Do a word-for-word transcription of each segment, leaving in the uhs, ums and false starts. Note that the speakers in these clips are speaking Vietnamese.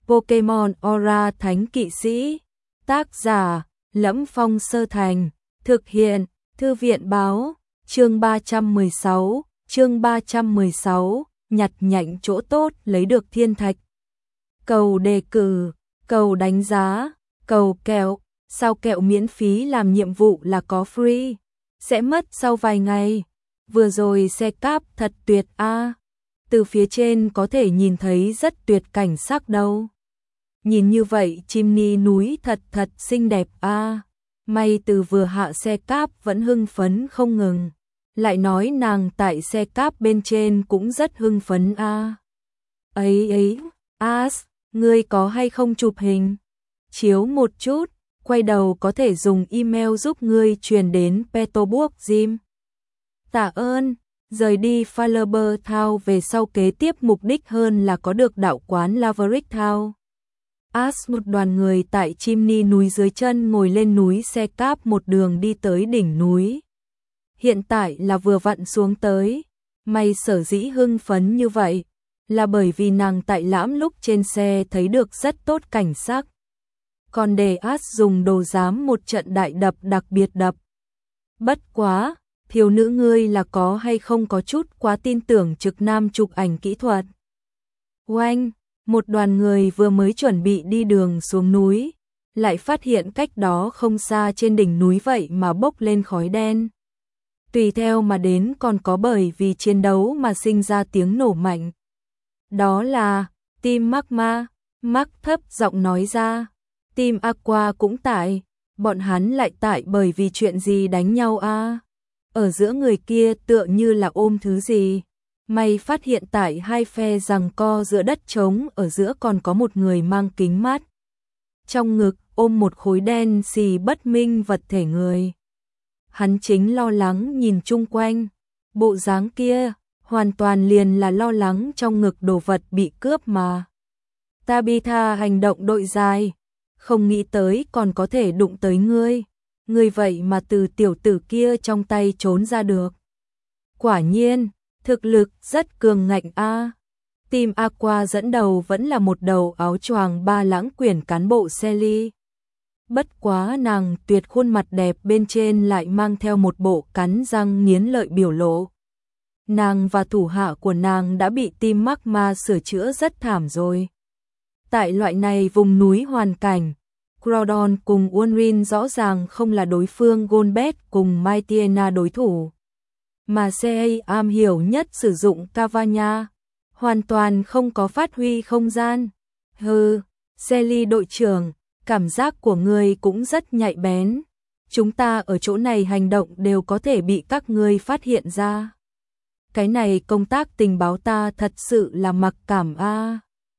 Pokemon Aura Thánh Kỵ Sĩ. Tác giả: Lẫm Phong Sơ Thành. Thực hiện: Thư viện báo. Chương ba trăm mười sáu, chương ba trăm mười sáu, nhặt nhạnh chỗ tốt lấy được thiên thạch. Cầu đề cử, cầu đánh giá, cầu kẹo, sao kẹo miễn phí làm nhiệm vụ là có free, sẽ mất sau vài ngày. Vừa rồi xe cáp thật tuyệt a. À. Từ phía trên có thể nhìn thấy rất tuyệt cảnh sắc đâu. Nhìn như vậy chimney núi thật thật xinh đẹp a. À. May từ vừa hạ xe cáp vẫn hưng phấn không ngừng. Lại nói nàng tại xe cáp bên trên cũng rất hưng phấn a. À. Ấy ấy, As, ngươi có hay không chụp hình? Chiếu một chút, quay đầu có thể dùng email giúp ngươi truyền đến Peterburg Gym. Tạ ơn, rời đi Fireber Town về sau kế tiếp mục đích hơn là có được đạo quán Laverick Town. As một đoàn người tại chimney núi dưới chân ngồi lên núi xe cáp một đường đi tới đỉnh núi. Hiện tại là vừa vặn xuống tới, may sở dĩ hưng phấn như vậy, là bởi vì nàng tại lãm lúc trên xe thấy được rất tốt cảnh sắc. Còn để As dùng đồ giám một trận đại đập đặc biệt đập. Bất quá, thiếu nữ ngươi là có hay không có chút quá tin tưởng trực nam chụp ảnh kỹ thuật. Oanh, một đoàn người vừa mới chuẩn bị đi đường xuống núi, lại phát hiện cách đó không xa trên đỉnh núi vậy mà bốc lên khói đen. Tùy theo mà đến còn có bởi vì chiến đấu mà sinh ra tiếng nổ mạnh. Đó là Team Magma, Mark thấp giọng nói ra. Team Aqua cũng tại, bọn hắn lại tại bởi vì chuyện gì đánh nhau a? À? Ở giữa người kia tựa như là ôm thứ gì. May phát hiện tại hai phe giằng co giữa đất trống ở giữa còn có một người mang kính mát. Trong ngực ôm một khối đen xì bất minh vật thể người. Hắn chính lo lắng nhìn chung quanh, bộ dáng kia hoàn toàn liền là lo lắng trong ngực đồ vật bị cướp mà. Tabitha hành động đội dài, không nghĩ tới còn có thể đụng tới ngươi, ngươi vậy mà từ tiểu tử kia trong tay trốn ra được. Quả nhiên, thực lực rất cường ngạnh a. À. Team Aqua dẫn đầu vẫn là một đầu áo choàng ba lãng quyển cán bộ Sally. Bất quá nàng tuyệt khuôn mặt đẹp bên trên lại mang theo một bộ cắn răng nghiến lợi biểu lộ. Nàng và thủ hạ của nàng đã bị Team Magma sửa chữa rất thảm rồi. Tại loại này vùng núi hoàn cảnh, Groudon cùng Unrin rõ ràng không là đối phương Golbet cùng Mightyena đối thủ. Mà xê a am hiểu nhất sử dụng Cavagna, hoàn toàn không có phát huy không gian. Hừ, Sally đội trưởng, cảm giác của ngươi cũng rất nhạy bén. Chúng ta ở chỗ này hành động đều có thể bị các ngươi phát hiện ra. Cái này công tác tình báo ta thật sự là mặc cảm a. À.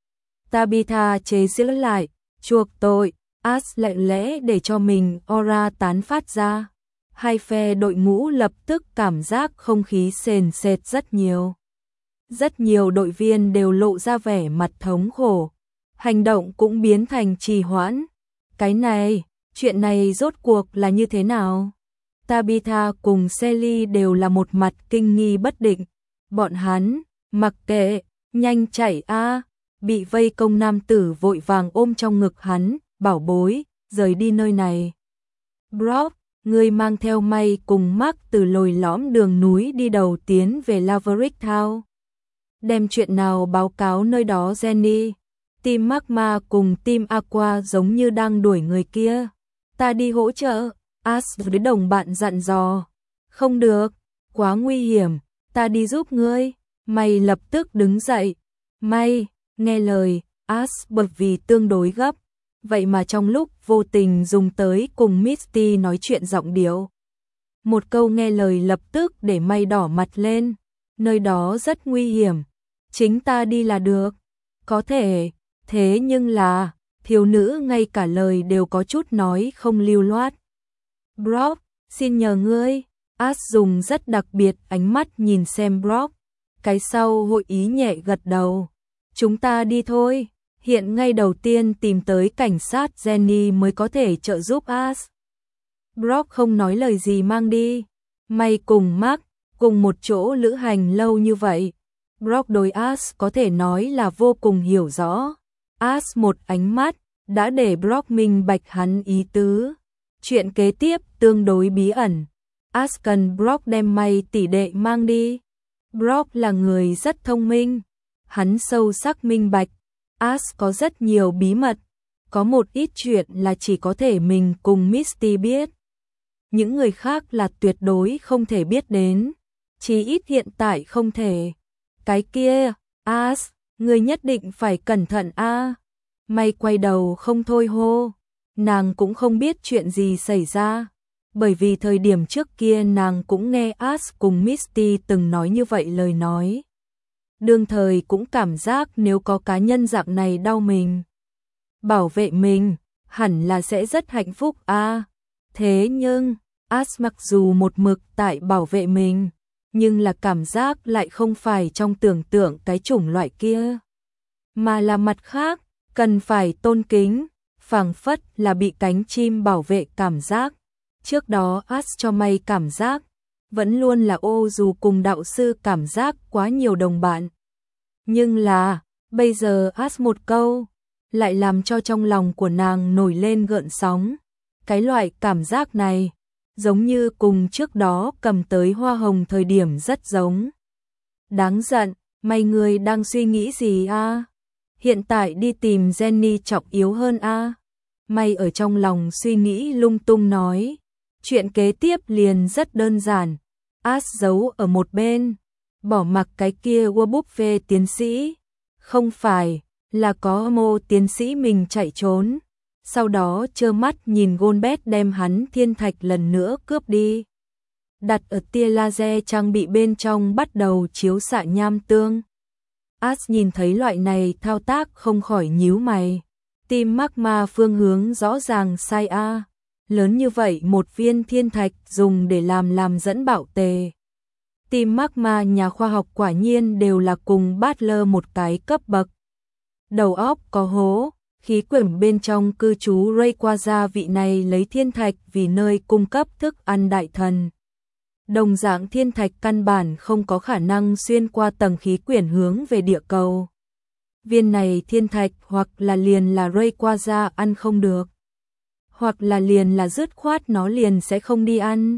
Tabitha chế giễu lại, chuộc tội, As lặng lẽ để cho mình aura tán phát ra. Hai phe đội ngũ lập tức cảm giác không khí sền sệt rất nhiều. Rất nhiều đội viên đều lộ ra vẻ mặt thống khổ. Hành động cũng biến thành trì hoãn. Cái này, chuyện này rốt cuộc là như thế nào? Tabitha cùng Sally đều là một mặt kinh nghi bất định. Bọn hắn, mặc kệ, nhanh chạy a. Bị vây công nam tử vội vàng ôm trong ngực hắn, bảo bối, rời đi nơi này. Brock, người mang theo May cùng Mark từ lồi lõm đường núi đi đầu tiến về Laverick Town. Đem chuyện nào báo cáo nơi đó Jenny. Team Magma cùng Team Aqua giống như đang đuổi người kia. Ta đi hỗ trợ, As với đồng bạn dặn dò. Không được, quá nguy hiểm, ta đi giúp ngươi. May lập tức đứng dậy. May, nghe lời, As bởi vì tương đối gấp. Vậy mà trong lúc vô tình dùng tới cùng Misty nói chuyện giọng điệu. Một câu nghe lời lập tức để May đỏ mặt lên. Nơi đó rất nguy hiểm. Chính ta đi là được. Có thể, thế nhưng là, thiếu nữ ngay cả lời đều có chút nói không lưu loát. Brock, xin nhờ ngươi. As dùng rất đặc biệt ánh mắt nhìn xem Brock. Cái sau hội ý nhẹ gật đầu. Chúng ta đi thôi. Hiện ngay đầu tiên tìm tới cảnh sát Jenny mới có thể trợ giúp As. Brock không nói lời gì mang đi. May cùng Mark, cùng một chỗ lữ hành lâu như vậy. Brock đối As có thể nói là vô cùng hiểu rõ. As một ánh mắt đã để Brock minh bạch hắn ý tứ. Chuyện kế tiếp tương đối bí ẩn. As cần Brock đem May tỷ đệ mang đi. Brock là người rất thông minh. Hắn sâu sắc minh bạch. As có rất nhiều bí mật. Có một ít chuyện là chỉ có thể mình cùng Misty biết. Những người khác là tuyệt đối không thể biết đến. Chỉ ít hiện tại không thể. Cái kia, As, người nhất định phải cẩn thận a. May quay đầu không thôi hô. Nàng cũng không biết chuyện gì xảy ra. Bởi vì thời điểm trước kia nàng cũng nghe As cùng Misty từng nói như vậy lời nói. Đương thời cũng cảm giác nếu có cá nhân dạng này đau mình, bảo vệ mình, hẳn là sẽ rất hạnh phúc a. Thế nhưng, As mặc dù một mực tại bảo vệ mình, nhưng là cảm giác lại không phải trong tưởng tượng cái chủng loại kia, mà là mặt khác, cần phải tôn kính, phảng phất là bị cánh chim bảo vệ cảm giác. Trước đó As cho May cảm giác, vẫn luôn là ô dù cùng đạo sư cảm giác quá nhiều đồng bạn. Nhưng là, bây giờ As một câu, lại làm cho trong lòng của nàng nổi lên gợn sóng. Cái loại cảm giác này, giống như cùng trước đó cầm tới hoa hồng thời điểm rất giống. Đáng giận, May người đang suy nghĩ gì a? Hiện tại đi tìm Jenny trọng yếu hơn a. May ở trong lòng suy nghĩ lung tung nói. Chuyện kế tiếp liền rất đơn giản. As giấu ở một bên, bỏ mặc cái kia Warbuffet tiến sĩ. Không phải, là có Mô tiến sĩ mình chạy trốn. Sau đó trơ mắt nhìn Golbet đem hắn thiên thạch lần nữa cướp đi. Đặt ở tia laser trang bị bên trong bắt đầu chiếu xạ nham tương. As nhìn thấy loại này thao tác không khỏi nhíu mày. Tim magma phương hướng rõ ràng sai a. Lớn như vậy một viên thiên thạch dùng để làm làm dẫn bạo tề. Tim magma nhà khoa học quả nhiên đều là cùng Butler một cái cấp bậc. Đầu óc có hố, khí quyển bên trong cư trú Rayquaza vị này lấy thiên thạch vì nơi cung cấp thức ăn đại thần. Đồng dạng thiên thạch căn bản không có khả năng xuyên qua tầng khí quyển hướng về địa cầu. Viên này thiên thạch hoặc là liền là Rayquaza ăn không được, hoặc là liền là dứt khoát nó liền sẽ không đi ăn.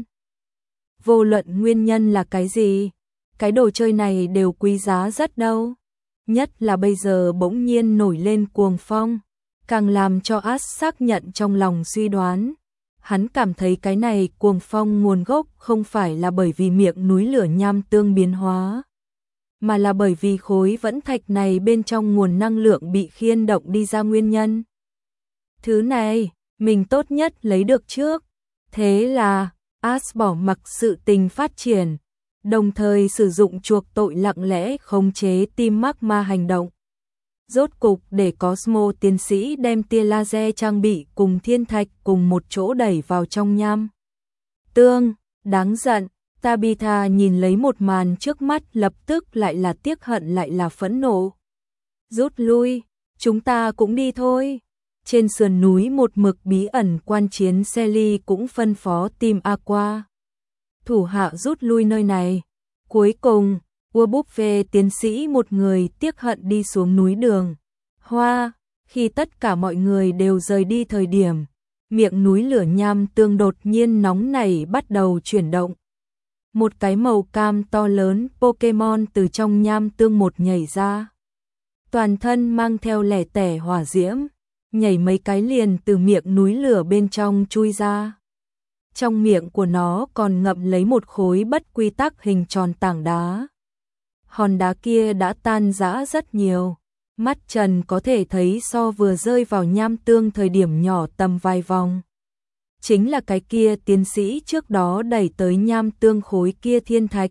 Vô luận nguyên nhân là cái gì, cái đồ chơi này đều quý giá rất đâu. Nhất là bây giờ bỗng nhiên nổi lên cuồng phong, càng làm cho As xác nhận trong lòng suy đoán. Hắn cảm thấy cái này cuồng phong nguồn gốc không phải là bởi vì miệng núi lửa nham tương biến hóa, mà là bởi vì khối vẫn thạch này bên trong nguồn năng lượng bị khiên động đi ra nguyên nhân. Thứ này, mình tốt nhất lấy được trước. Thế là, As bỏ mặc sự tình phát triển, đồng thời sử dụng chuộc tội lặng lẽ khống chế tim magma hành động. Rốt cục để Cosmo tiến sĩ đem tia laser trang bị cùng thiên thạch cùng một chỗ đẩy vào trong nham tương. Đáng giận, Tabitha nhìn lấy một màn trước mắt lập tức lại là tiếc hận lại là phẫn nộ. Rút lui, chúng ta cũng đi thôi. Trên sườn núi một mực bí ẩn quan chiến Sally cũng phân phó team Aqua thủ hạ rút lui nơi này. Cuối cùng, Warbuffet tiến sĩ một người tiếc hận đi xuống núi đường Hoa. Khi tất cả mọi người đều rời đi thời điểm, miệng núi lửa nham tương đột nhiên nóng nảy bắt đầu chuyển động. Một cái màu cam to lớn Pokemon từ trong nham tương một nhảy ra. Toàn thân mang theo lẻ tẻ hỏa diễm, nhảy mấy cái liền từ miệng núi lửa bên trong chui ra. Trong miệng của nó còn ngậm lấy một khối bất quy tắc hình tròn tảng đá. Hòn đá kia đã tan rã rất nhiều, mắt Trần có thể thấy so vừa rơi vào nham tương thời điểm nhỏ tầm vài vòng. Chính là cái kia tiến sĩ trước đó đẩy tới nham tương khối kia thiên thạch.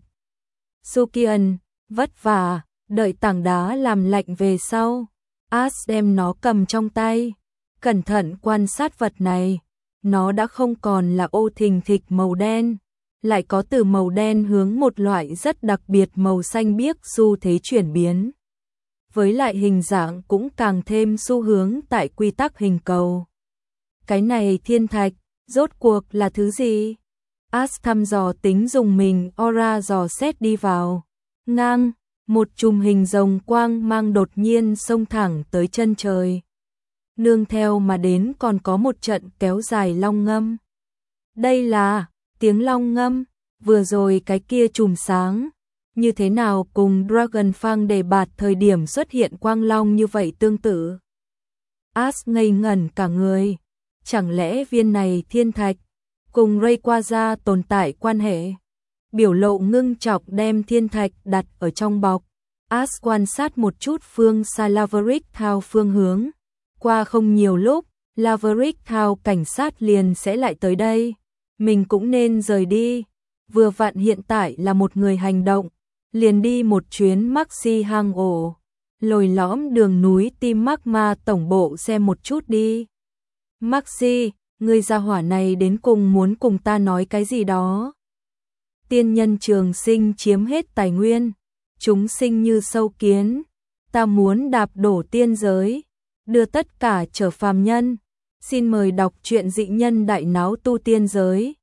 Sukian, vất vả, đợi tảng đá làm lạnh về sau. As đem nó cầm trong tay, cẩn thận quan sát vật này. Nó đã không còn là ô thình thịch màu đen, lại có từ màu đen hướng một loại rất đặc biệt màu xanh biếc xu thế chuyển biến. Với lại hình dạng cũng càng thêm xu hướng tại quy tắc hình cầu. Cái này thiên thạch, rốt cuộc là thứ gì? As thăm dò tính dùng mình aura dò xét đi vào. Ngang, một chùm hình rồng quang mang đột nhiên xông thẳng tới chân trời. Nương theo mà đến còn có một trận kéo dài long ngâm. Đây là tiếng long ngâm, vừa rồi cái kia chùm sáng, như thế nào cùng Dragon Fang đề bạt thời điểm xuất hiện quang long như vậy tương tự. Ash ngây ngẩn cả người, chẳng lẽ viên này thiên thạch cùng Rayquaza tồn tại quan hệ? Biểu lộ ngưng trọng đem thiên thạch đặt ở trong bọc. Ash quan sát một chút phương xa Laverick Town phương hướng. Qua không nhiều lúc, Laverick Town cảnh sát liền sẽ lại tới đây. Mình cũng nên rời đi. Vừa vặn hiện tại là một người hành động. Liền đi một chuyến Maxi hang ổ. Lồi lõm đường núi Tim Magma tổng bộ xem một chút đi. Maxi, người gia hỏa này đến cùng muốn cùng ta nói cái gì đó. Tiên nhân trường sinh chiếm hết tài nguyên. Chúng sinh như sâu kiến. Ta muốn đạp đổ tiên giới. Đưa tất cả trở phàm nhân. Xin mời đọc truyện dị nhân đại náo tu tiên giới.